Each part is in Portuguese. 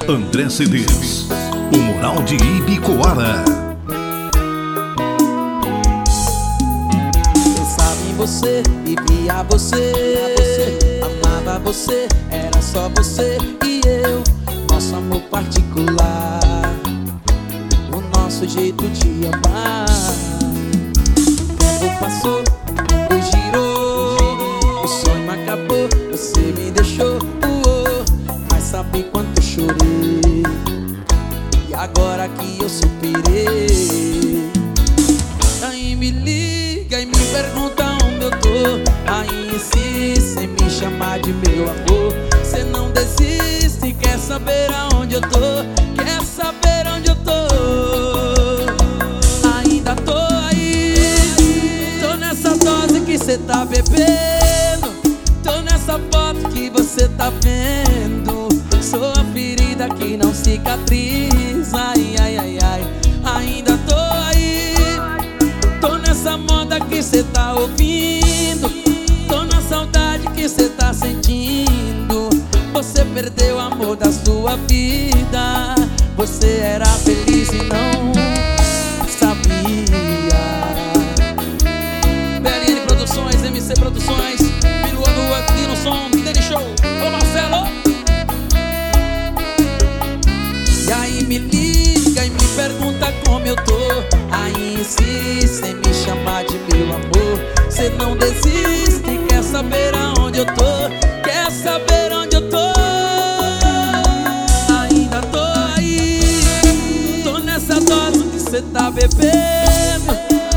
André CDs, o Moral de Ibicoara. Pensava em você, vivia você, amava você, era só você e eu. Nosso amor particular, o nosso jeito de amar. O tempo passou, o girou, o sonho acabou, você me deixou, mas sabe quanto eu chorei, e agora que eu superei. Aí me liga e me pergunta onde eu tô, aí insiste em me chamar de meu amor. Cê não desiste, quer saber aonde eu tô, quer saber onde eu tô. Ainda tô aí, tô nessa dose que cê tá bebendo, tô nessa foto que você tá vendo. Sou a ferida que não cicatriza, ai, ai, ai, ai. Ainda tô aí, tô nessa moda que cê tá ouvindo, tô na saudade que cê tá sentindo. Você perdeu o amor da sua vida, você era feliz e não sabia. BLN Produções, MC Produções, piruando aqui no som dele show. Ô Marcelo! E aí me liga e me pergunta como eu tô, aí insiste em me chamar de meu amor. Cê não desiste, quer saber aonde eu tô, quer saber onde eu tô. Ainda tô aí, tô nessa dose que cê tá bebendo.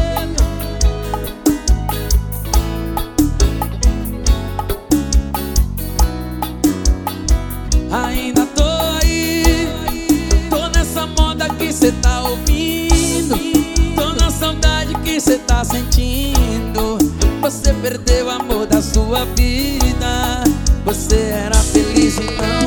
Ainda tô aí, tô nessa moda que cê tá ouvindo, tô na saudade que cê tá sentindo. Você perdeu o amor da sua vida, você era feliz e não